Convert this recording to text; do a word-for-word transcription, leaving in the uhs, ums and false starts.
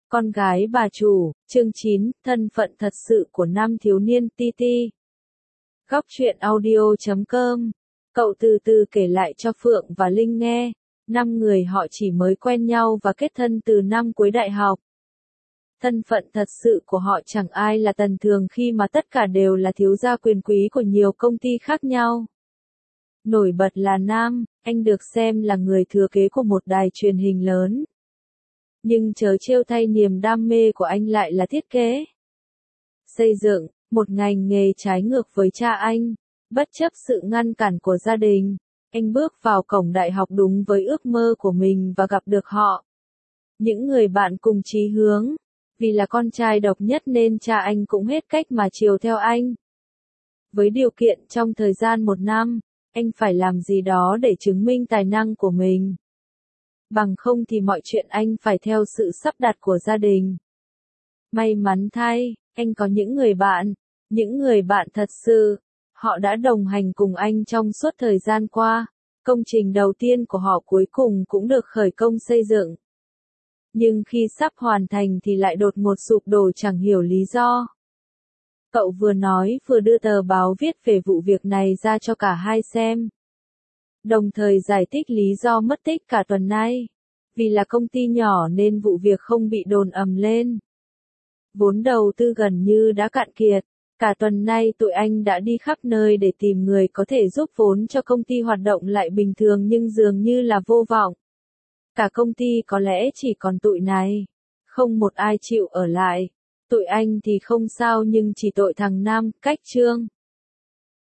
Con gái bà chủ, chương chín, thân phận thật sự của nam thiếu niên ti ti. Góc truyện audio chấm com. Cậu từ từ kể lại cho Phượng và Linh nghe, năm người họ chỉ mới quen nhau và kết thân từ năm cuối đại học. Thân phận thật sự của họ chẳng ai là tầm thường khi mà tất cả đều là thiếu gia quyền quý của nhiều công ty khác nhau. Nổi bật là nam, anh được xem là người thừa kế của một đài truyền hình lớn. Nhưng chớ trêu thay, niềm đam mê của anh lại là thiết kế, xây dựng, một ngành nghề trái ngược với cha anh. Bất chấp sự ngăn cản của gia đình, anh bước vào cổng đại học đúng với ước mơ của mình và gặp được họ. Những người bạn cùng chí hướng. Vì là con trai độc nhất nên cha anh cũng hết cách mà chiều theo anh. Với điều kiện trong thời gian một năm, anh phải làm gì đó để chứng minh tài năng của mình. Bằng không thì mọi chuyện anh phải theo sự sắp đặt của gia đình. May mắn thay, anh có những người bạn, những người bạn thật sự. Họ đã đồng hành cùng anh trong suốt thời gian qua. Công trình đầu tiên của họ cuối cùng cũng được khởi công xây dựng. Nhưng khi sắp hoàn thành thì lại đột ngột sụp đổ chẳng hiểu lý do. Cậu vừa nói vừa đưa tờ báo viết về vụ việc này ra cho cả hai xem. Đồng thời giải thích lý do mất tích cả tuần nay. Vì là công ty nhỏ nên vụ việc không bị đồn ầm lên. Vốn đầu tư gần như đã cạn kiệt. Cả tuần nay tụi anh đã đi khắp nơi để tìm người có thể giúp vốn cho công ty hoạt động lại bình thường nhưng dường như là vô vọng. Cả công ty có lẽ chỉ còn tụi này. Không một ai chịu ở lại. Tụi anh thì không sao nhưng chỉ tội thằng Nam, Cách Trương.